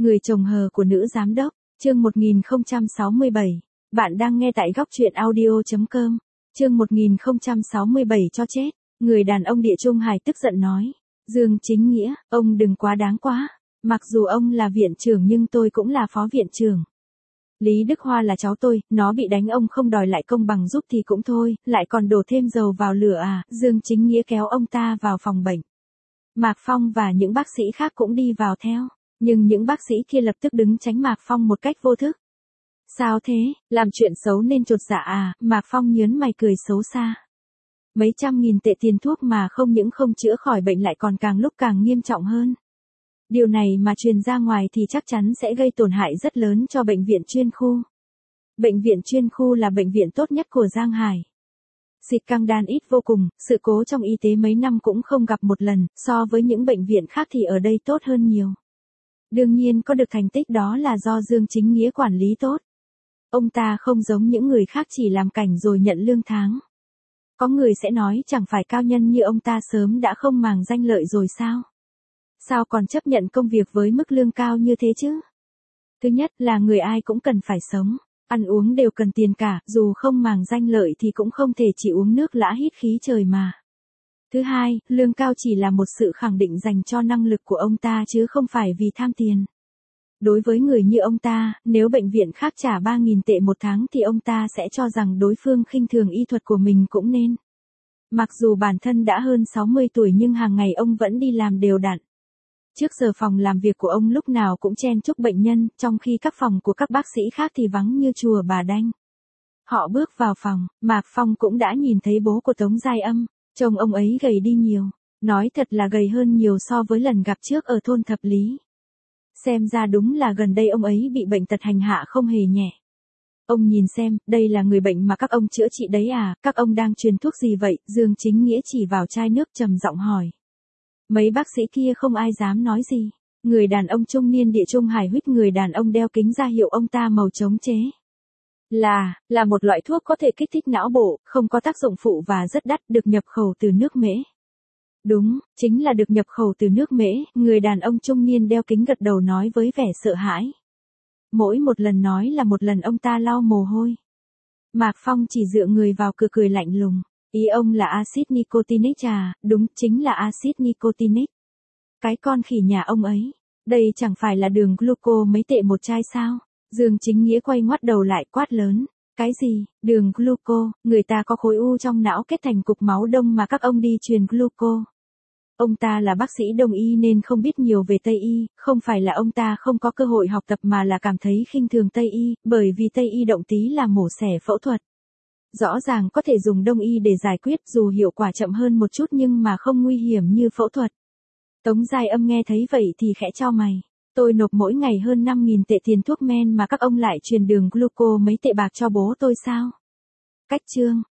Người chồng hờ của nữ giám đốc, chương 1067. Bạn đang nghe tại góc truyện audio.com. Chương 1067 cho chết. Người đàn ông Địa Trung Hải tức giận nói. Dương Chính Nghĩa, ông đừng quá đáng quá. Mặc dù ông là viện trưởng nhưng tôi cũng là phó viện trưởng. Lý Đức Hoa là cháu tôi, nó bị đánh ông không đòi lại công bằng giúp thì cũng thôi, lại còn đổ thêm dầu vào lửa à. Dương Chính Nghĩa kéo ông ta vào phòng bệnh. Mạc Phong và những bác sĩ khác cũng đi vào theo. Nhưng những bác sĩ kia lập tức đứng tránh Mạc Phong một cách vô thức. Sao thế, làm chuyện xấu nên chột dạ à, Mạc Phong nhớn mày cười xấu xa. Mấy trăm nghìn tệ tiền thuốc mà không những không chữa khỏi bệnh lại còn càng lúc càng nghiêm trọng hơn. Điều này mà truyền ra ngoài thì chắc chắn sẽ gây tổn hại rất lớn cho bệnh viện chuyên khu. Bệnh viện chuyên khu là bệnh viện tốt nhất của Giang Hải. Xịt căng đan ít vô cùng, sự cố trong y tế mấy năm cũng không gặp một lần, so với những bệnh viện khác thì ở đây tốt hơn nhiều. Đương nhiên có được thành tích đó là do Dương Chính Nghĩa quản lý tốt. Ông ta không giống những người khác chỉ làm cảnh rồi nhận lương tháng. Có người sẽ nói chẳng phải cao nhân như ông ta sớm đã không màng danh lợi rồi sao? Sao còn chấp nhận công việc với mức lương cao như thế chứ? Thứ nhất là người ai cũng cần phải sống, ăn uống đều cần tiền cả, dù không màng danh lợi thì cũng không thể chỉ uống nước lã hít khí trời mà. Thứ hai, lương cao chỉ là một sự khẳng định dành cho năng lực của ông ta chứ không phải vì tham tiền. Đối với người như ông ta, nếu bệnh viện khác trả 3.000 tệ một tháng thì ông ta sẽ cho rằng đối phương khinh thường y thuật của mình cũng nên. Mặc dù bản thân đã hơn 60 tuổi nhưng hàng ngày ông vẫn đi làm đều đặn. Trước giờ phòng làm việc của ông lúc nào cũng chen chúc bệnh nhân, trong khi các phòng của các bác sĩ khác thì vắng như chùa Bà Đanh. Họ bước vào phòng, Mạc Phong cũng đã nhìn thấy bố của Tống Giai Âm, trông ông ấy gầy đi nhiều, nói thật là gầy hơn nhiều so với lần gặp trước ở thôn Thập Lý. Xem ra đúng là gần đây ông ấy bị bệnh tật hành hạ không hề nhẹ. Ông nhìn xem, đây là người bệnh mà các ông chữa trị đấy à, các ông đang truyền thuốc gì vậy? Dương Chính Nghĩa chỉ vào chai nước trầm giọng hỏi. Mấy bác sĩ kia không ai dám nói gì. Người đàn ông trung niên Địa Trung Hải huýt người đàn ông đeo kính ra hiệu ông ta màu chống chế. Là một loại thuốc có thể kích thích não bộ, không có tác dụng phụ và rất đắt, được nhập khẩu từ nước Mễ. Đúng, chính là được nhập khẩu từ nước Mễ, người đàn ông trung niên đeo kính gật đầu nói với vẻ sợ hãi. Mỗi một lần nói là một lần ông ta lau mồ hôi. Mạc Phong chỉ dựa người vào cửa cười lạnh lùng. Ý ông là axit nicotinic à, đúng, chính là axit nicotinic. Cái con khỉ nhà ông ấy, đây chẳng phải là đường gluco mấy tệ một chai sao? Dương Chính Nghĩa quay ngoắt đầu lại quát lớn. Cái gì, đường gluco, người ta có khối u trong não kết thành cục máu đông mà các ông đi truyền gluco. Ông ta là bác sĩ Đông y nên không biết nhiều về Tây y, không phải là ông ta không có cơ hội học tập mà là cảm thấy khinh thường Tây y, bởi vì Tây y động tí là mổ xẻ phẫu thuật. Rõ ràng có thể dùng Đông y để giải quyết dù hiệu quả chậm hơn một chút nhưng mà không nguy hiểm như phẫu thuật. Tống Giai Âm nghe thấy vậy thì khẽ chau mày. Tôi nộp mỗi ngày hơn 5.000 tệ tiền thuốc men mà các ông lại truyền đường gluco mấy tệ bạc cho bố tôi sao? Cách chương,